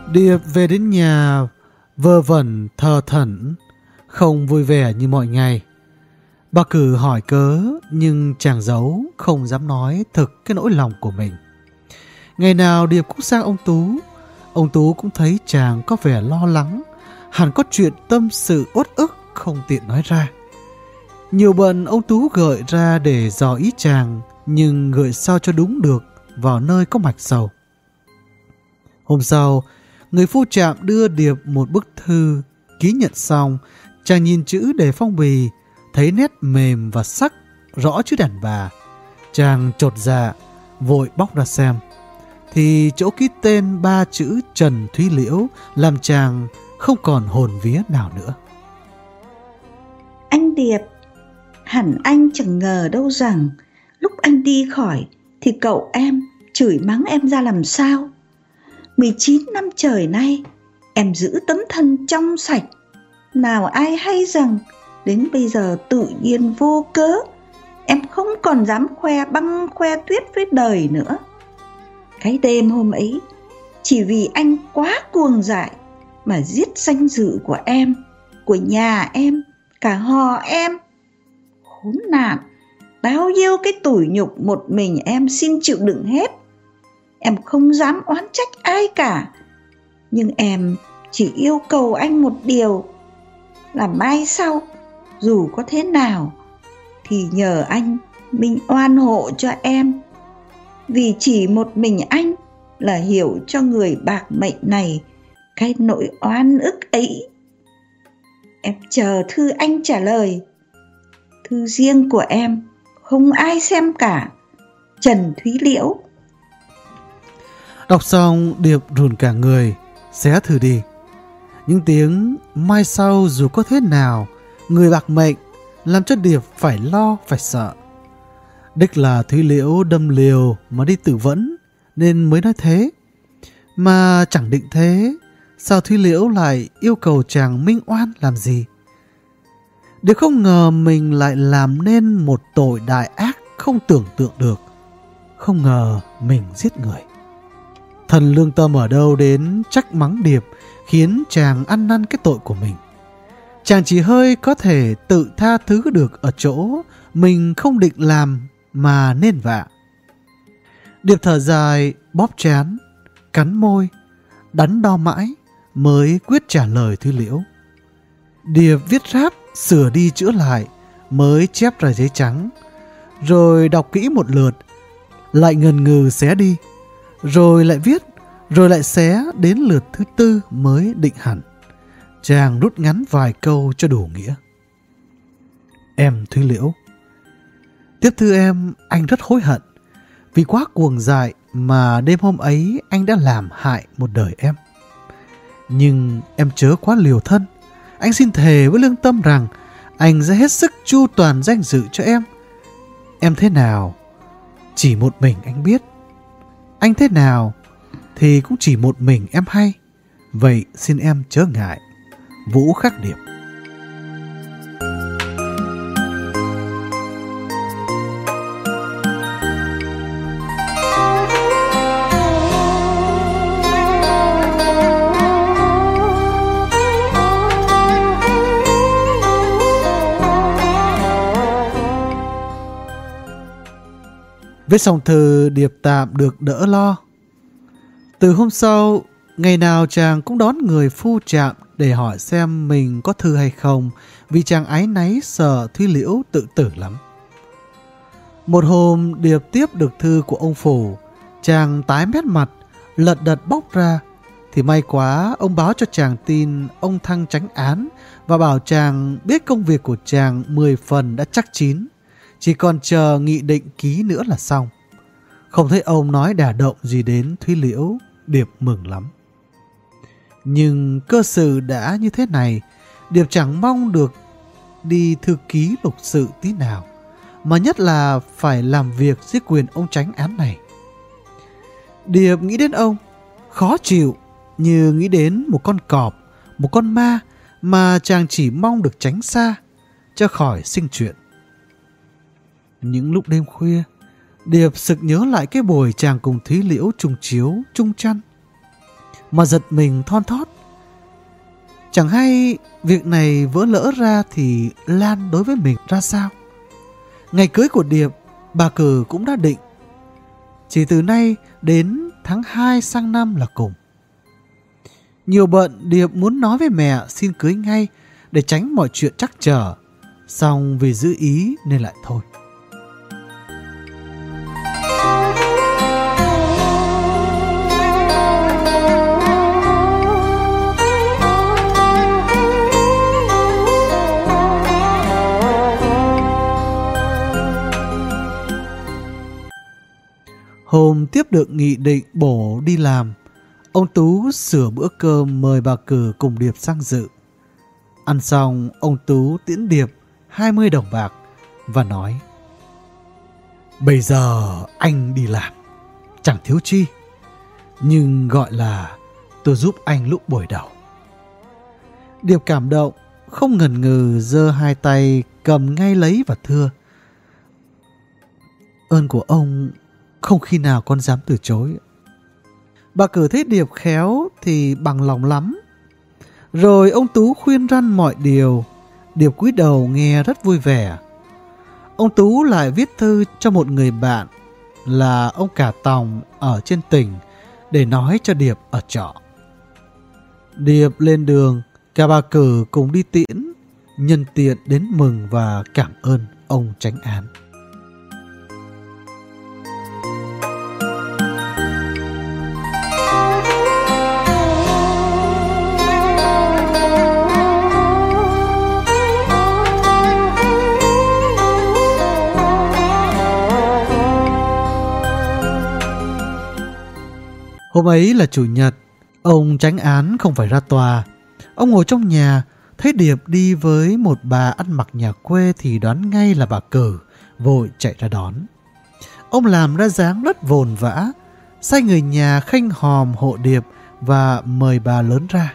Điệp về đến nhà vơ vẩn thờ thẫn, không vui vẻ như mọi ngày. Bà Cử hỏi cớ nhưng chàng giấu, không dám nói thực cái nỗi lòng của mình. Ngày nào Điệp cũng sang ông Tú cũng thấy chàng có vẻ lo lắng, hẳn có chuyện tâm sự uất ức không tiện nói ra. Nhiều bận ông Tú gợi ra để dò ý chàng, nhưng gợi sao cho đúng được vào nơi có mạch sầu. Hôm sau, người phu trạm đưa Điệp một bức thư. Ký nhận xong, chàng nhìn chữ để phong bì, thấy nét mềm và sắc, rõ chữ đàn bà. Chàng chột dạ, vội bóc ra xem. Thì chỗ ký tên 3 chữ Trần Thúy Liễu làm chàng không còn hồn vía nào nữa. Anh Điệp, hẳn anh chẳng ngờ đâu rằng lúc anh đi khỏi thì cậu em chửi mắng em ra làm sao. 19 năm trời nay em giữ tấm thân trong sạch, nào ai hay rằng đến bây giờ tự nhiên vô cớ em không còn dám khoe băng khoe tuyết với đời nữa. Cái đêm hôm ấy, chỉ vì anh quá cuồng dại mà giết danh dự của em, của nhà em, cả họ em. Khốn nạn, bao nhiêu cái tủi nhục một mình em xin chịu đựng hết. Em không dám oán trách ai cả, nhưng em chỉ yêu cầu anh một điều là mai sau dù có thế nào thì nhờ anh minh oan hộ cho em, vì chỉ một mình anh là hiểu cho người bạc mệnh này cái nỗi oan ức ấy. Em chờ thư anh trả lời. Thư riêng của em không ai xem cả. Trần Thúy Liễu. Đọc xong, Điệp run cả người, xé thư đi. Những tiếng mai sau dù có thế nào, người bạc mệnh làm cho Điệp phải lo phải sợ. Đích là Thúy Liễu đâm liều mà đi tự vẫn nên mới nói thế. Mà chẳng định thế, sao Thúy Liễu lại yêu cầu chàng minh oan làm gì? Điệp không ngờ mình lại làm nên một tội đại ác không tưởng tượng được. Không ngờ mình giết người. Thần lương tâm ở đâu đến trách mắng Điệp, khiến chàng ăn năn cái tội của mình. Chàng chỉ hơi có thể tự tha thứ được ở chỗ mình không định làm mà nên vạ. Điệp thở dài, bóp trán, cắn môi, đắn đo mãi mới quyết trả lời Thúy Liễu. Điệp viết ráp, sửa đi chữa lại, mới chép ra giấy trắng, rồi đọc kỹ một lượt, lại ngần ngừ xé đi, rồi lại viết, rồi lại xé đến lượt thứ 4 mới định hẳn. Chàng rút ngắn vài câu cho đủ nghĩa. Em Thúy Liễu, tiếp thư em, anh rất hối hận vì quá cuồng dại mà đêm hôm ấy anh đã làm hại một đời em. Nhưng em chớ quá liều thân. Anh xin thề với lương tâm rằng anh sẽ hết sức chu toàn danh dự cho em. Em thế nào chỉ một mình anh biết. Anh thế nào thì cũng chỉ một mình em hay. Vậy xin em chớ ngại. Vũ Khắc Điệp. Viết xong thư, Điệp tạm được đỡ lo. Từ hôm sau, ngày nào chàng cũng đón người phu trạm để hỏi xem mình có thư hay không, vì chàng áy náy sợ Thúy Liễu tự tử lắm. Một hôm, Điệp tiếp được thư của ông phủ. Chàng tái mét mặt, lật đật bóc ra, thì may quá ông báo cho chàng tin ông thăng chánh án và bảo chàng biết công việc của chàng 10 phần đã chắc chín, chỉ còn chờ nghị định ký nữa là xong. Không thấy ông nói đả động gì đến Thúy Liễu, Điệp mừng lắm. Nhưng cơ sự đã như thế này, Điệp chẳng mong được đi thư ký lục sự tí nào, mà nhất là phải làm việc dưới quyền ông chánh án này. Điệp nghĩ đến ông, khó chịu như nghĩ đến một con cọp, một con ma mà chàng chỉ mong được tránh xa, cho khỏi sinh chuyện. Những lúc đêm khuya, Điệp sực nhớ lại cái buổi chàng cùng Thúy Liễu chung chiếu, chung chăn. mà giật mình thon thót. Chẳng hay việc này vỡ lỡ ra thì Lan đối với mình ra sao? Ngày cưới của Điệp, bà Cử cũng đã định. Chỉ từ nay đến tháng 2 sang năm là cùng. Nhiều bận, Điệp muốn nói với mẹ xin cưới ngay để tránh mọi chuyện trắc trở. Song vì giữ ý nên lại thôi. Hôm tiếp được nghị định bổ đi làm, ông Tú sửa bữa cơm mời bà Cử cùng Điệp sang dự. Ăn xong, ông Tú tiễn Điệp 20 đồng bạc và nói: bây giờ anh đi làm, chẳng thiếu chi, nhưng gọi là tôi giúp anh lúc buổi đầu. Điệp cảm động, không ngần ngừ giơ hai tay cầm ngay lấy và thưa: ơn của ông không khi nào con dám từ chối. Bà Cử thấy Điệp khéo thì bằng lòng lắm. Rồi ông Tú khuyên răn mọi điều. Điệp cúi đầu nghe rất vui vẻ. Ông Tú lại viết thư cho một người bạn là ông Cả Tòng ở trên tỉnh để nói cho Điệp ở trọ. Điệp lên đường, cả bà Cử cùng đi tiễn, nhân tiện đến mừng và cảm ơn ông chánh án. Hôm ấy là chủ nhật, ông chánh án không phải ra tòa. Ông ngồi trong nhà, thấy Điệp đi với một bà ăn mặc nhà quê thì đoán ngay là bà Cử, vội chạy ra đón. Ông làm ra dáng rất vồn vã, sai người nhà khênh hòm hộ Điệp và mời bà lớn ra.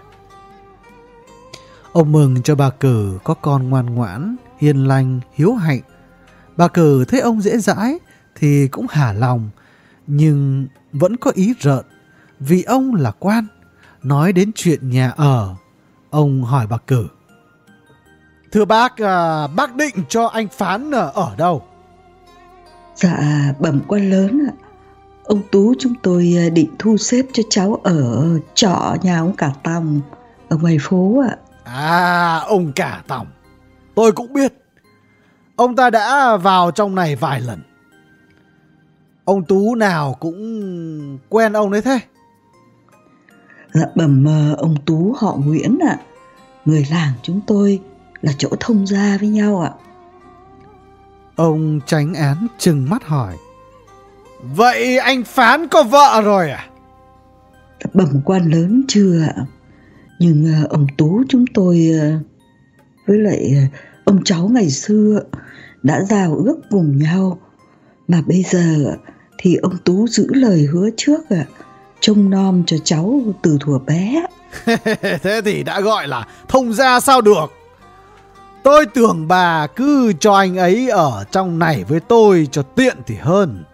Ông mừng cho bà Cử có con ngoan ngoãn, hiền lành, hiếu hạnh. Bà Cử thấy ông dễ dãi thì cũng hả lòng, nhưng vẫn có ý rợn. Vì ông là quan, nói đến chuyện nhà ở, ông hỏi bà Cử: thưa bác, bác định cho anh Phán ở đâu? Dạ bẩm quan lớn ạ, ông Tú chúng tôi định thu xếp cho cháu ở trọ nhà ông Cả Tòng ở ngoài phố ạ. À, ông Cả Tòng, tôi cũng biết. Ông ta đã vào trong này vài lần. Ông Tú nào cũng quen ông đấy thế? Dạ bẩm ông Tú họ Nguyễn ạ. Người làng chúng tôi là chỗ thông gia với nhau ạ. Ông chánh án trừng mắt hỏi: vậy anh Phán có vợ rồi à? Dạ bẩm quan lớn chưa ạ. Nhưng ông Tú chúng tôi với lại ông cháu ngày xưa đã giao ước cùng nhau. Mà bây giờ thì ông Tú giữ lời hứa trước ạ, trông nom cho cháu từ thuở bé. Thế thì đã gọi là thông gia sao được. Tôi tưởng bà cứ cho anh ấy ở trong này với tôi cho tiện thì hơn.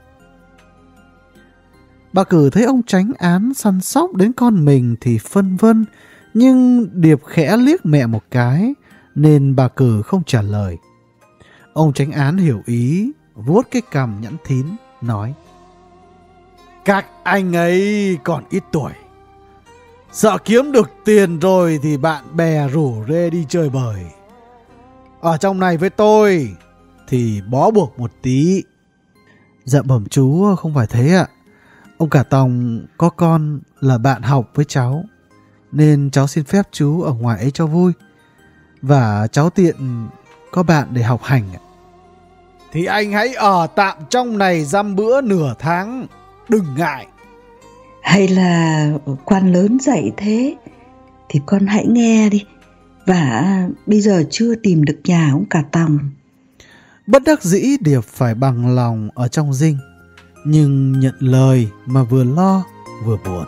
Bà Cử thấy ông chánh án săn sóc đến con mình thì phân vân, nhưng Điệp khẽ liếc mẹ một cái nên bà Cử không trả lời. Ông chánh án hiểu ý, vuốt cái cằm nhẵn thín, nói: các anh ấy còn ít tuổi, sợ kiếm được tiền rồi thì bạn bè rủ rê đi chơi bời. Ở trong này với tôi thì bó buộc một tí. Dạ bẩm chú không phải thế ạ. Ông Cả Tòng có con là bạn học với cháu, nên cháu xin phép chú ở ngoài ấy cho vui, và cháu tiện có bạn để học hành. Thì anh hãy ở tạm trong này dăm bữa nửa tháng, đừng ngại. Hay là quan lớn dạy thế thì con hãy nghe đi. Và bây giờ chưa tìm được nhà ông Cả Tòng. Bất đắc dĩ Điệp phải bằng lòng ở trong dinh, nhưng nhận lời mà vừa lo vừa buồn.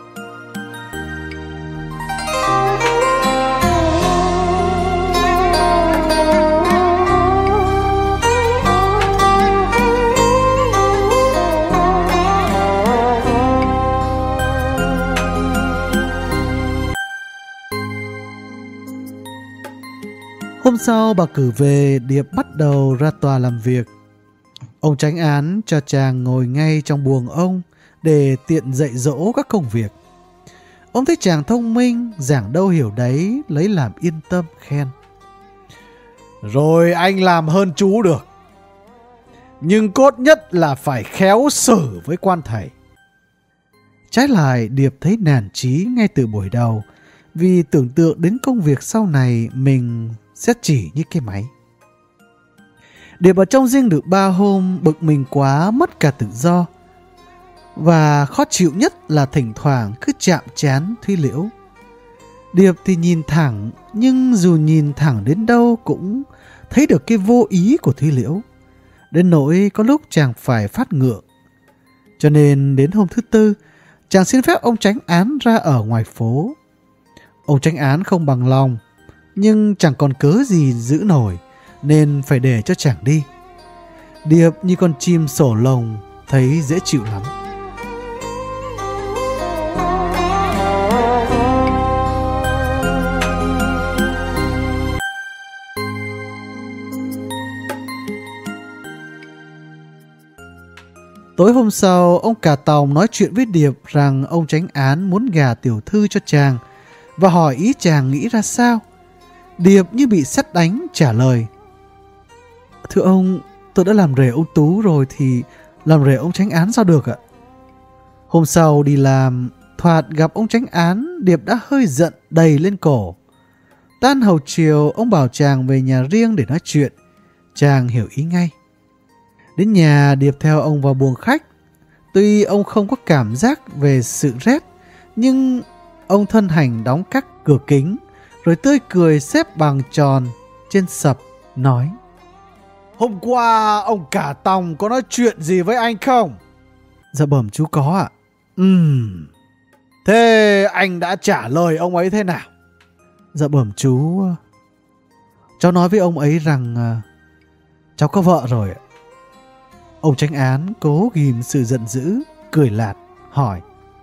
Hôm sau bà cử về, Điệp bắt đầu ra tòa làm việc. Ông chánh án cho chàng ngồi ngay trong buồng ông để tiện dạy dỗ các công việc. Ông thấy chàng thông minh, giảng đâu hiểu đấy, lấy làm yên tâm khen. Rồi anh làm hơn chú được. Nhưng cốt nhất là phải khéo xử với quan thầy. Trái lại, Điệp thấy nản chí ngay từ buổi đầu, vì tưởng tượng đến công việc sau này mình sẽ chỉ như cái máy. Điệp ở trong riêng được 3 hôm, bực mình quá, mất cả tự do. Và khó chịu nhất là thỉnh thoảng cứ chạm trán Thúy Liễu. Điệp thì nhìn thẳng, nhưng dù nhìn thẳng đến đâu cũng thấy được cái vô ý của Thúy Liễu. Đến nỗi có lúc chàng phải phát ngượng. Cho nên đến hôm thứ tư, chàng xin phép ông chánh án ra ở ngoài phố. Ông chánh án không bằng lòng, nhưng chẳng còn cớ gì giữ nổi, nên phải để cho chàng đi. Điệp như con chim sổ lồng, thấy dễ chịu lắm. Tối hôm sau, ông cả tòng nói chuyện với Điệp rằng ông chánh án muốn gả tiểu thư cho chàng và hỏi ý chàng nghĩ ra sao. Điệp như bị sét đánh trả lời: Thưa ông, tôi đã làm rể ông Tú rồi thì làm rể ông chánh án sao được ạ? Hôm sau đi làm, thoạt gặp ông chánh án, Điệp đã hơi giận đầy lên cổ. Tan hầu chiều, ông bảo chàng về nhà riêng để nói chuyện. Chàng hiểu ý ngay. Đến nhà, Điệp theo ông vào buồng khách. Tuy ông không có cảm giác về sự rét, nhưng ông thân hành đóng các cửa kính, rồi tươi cười xếp bằng tròn trên sập, nói: Hôm qua ông cả tòng có nói chuyện gì với anh không? Dạ bẩm chú có ạ. Thế anh đã trả lời ông ấy thế nào? Dạ bẩm chú, cháu nói với ông ấy rằng cháu có vợ rồi ạ. Ông chánh án cố ghìm sự giận dữ, cười lạt, hỏi: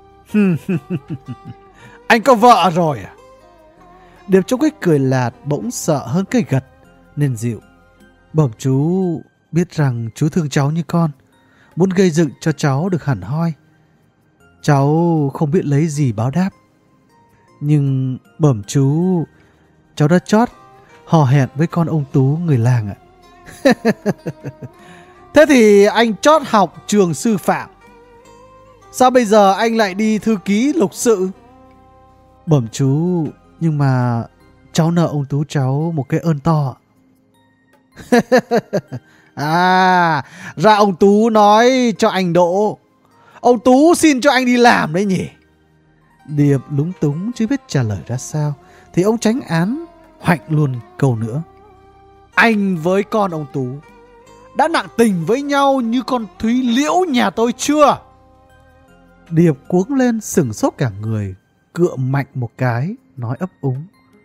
Anh có vợ rồi à? Điệp trong cái cười lạt bỗng sợ hơn cái gật, nên dịu: Bẩm chú biết rằng chú thương cháu như con, muốn gây dựng cho cháu được hẳn hoi. Cháu không biết lấy gì báo đáp. Nhưng bẩm chú, cháu đã chót hò hẹn với con ông Tú người làng ạ. Thế thì anh chót học trường sư phạm, sao bây giờ anh lại đi thư ký lục sự? Bẩm chú, nhưng mà cháu nợ ông Tú cháu một cái ơn to. À, ra ông Tú nói cho anh đỗ. Ông Tú xin cho anh đi làm đấy nhỉ? Điệp lúng túng chưa biết trả lời ra sao, thì ông chánh án hoạnh luôn câu nữa: Anh với con ông Tú đã nặng tình với nhau như con Thúy Liễu nhà tôi chưa? Điệp cuống lên sửng sốt cả người, cựa mạnh một cái, nói ấp úng: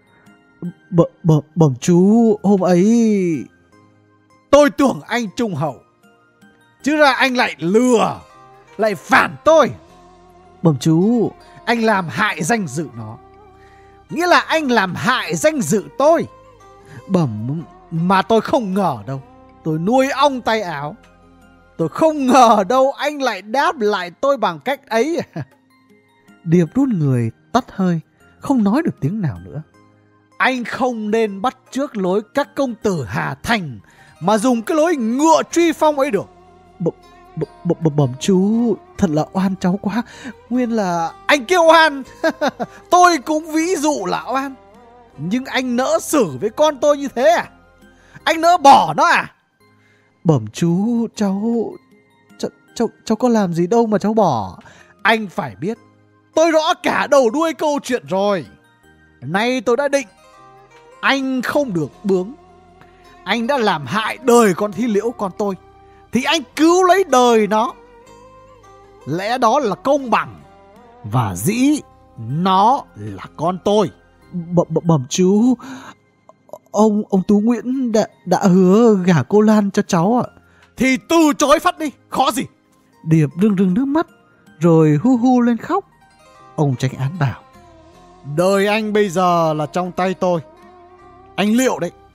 Bẩm chú, hôm ấy tôi tưởng anh trung hậu, chứ ra anh lại lừa, lại phản tôi. Bẩm chú, anh làm hại danh dự nó, nghĩa là anh làm hại danh dự tôi. Bẩm, mà tôi không ngờ đâu, tôi nuôi ong tay áo, tôi không ngờ đâu anh lại đáp lại tôi bằng cách ấy. Điệp run người, tắt hơi, không nói được tiếng nào nữa. Anh không nên bắt chước lối các công tử Hà Thành mà dùng cái lối ngựa truy phong ấy được. Bẩm chú, thật là oan cháu quá. Nguyên là anh kêu oan. Tôi cũng ví dụ là oan. Nhưng anh nỡ xử với con tôi như thế à? Anh nỡ bỏ nó à? Bẩm chú, cháu có làm gì đâu mà cháu bỏ. Anh phải biết, tôi rõ cả đầu đuôi câu chuyện rồi. Nay tôi đã định anh không được bướng. Anh đã làm hại đời con Thi Liễu con tôi, thì anh cứu lấy đời nó. Lẽ đó là công bằng, và dĩ nó là con tôi. Bẩm chú, ông Tú Nguyễn đã hứa gả cô Lan cho cháu ạ. Thì từ chối phát đi, khó gì. Điệp rưng rưng nước mắt, rồi hu hu lên khóc. Ông chánh án bảo: Đời anh bây giờ là trong tay tôi. Anh liệu đấy,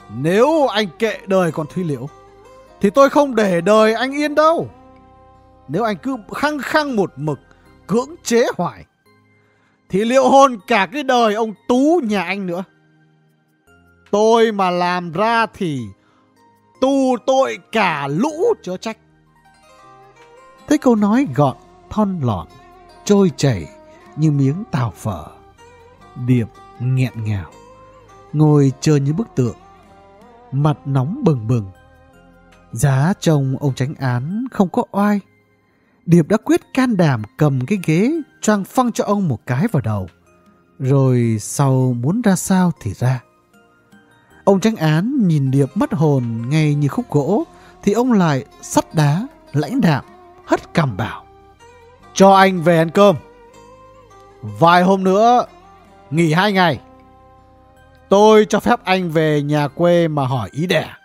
Nếu anh kệ đời con Thúy Liễu thì tôi không để đời anh yên đâu. Nếu anh cứ khăng khăng một mực cưỡng chế hoài thì liệu hồn cả cái đời ông Tú nhà anh nữa. Tôi mà làm ra thì tu tội cả lũ chớ trách. Thấy câu nói gọn thon lọn, trôi chảy như miếng tàu phở, Điệp nghẹn ngào, ngồi chờ như bức tượng, mặt nóng bừng bừng. Giá trông ông chánh án không có oai, Điệp đã quyết can đảm cầm cái ghế choang phăng cho ông một cái vào đầu. Rồi sau muốn ra sao thì ra. Ông chánh án nhìn Điệp mất hồn ngay như khúc gỗ, thì ông lại sắt đá, lãnh đạm, hất cằm bảo: cho anh về ăn cơm. Vài hôm nữa nghỉ 2 ngày, tôi cho phép anh về nhà quê mà hỏi ý đẻ.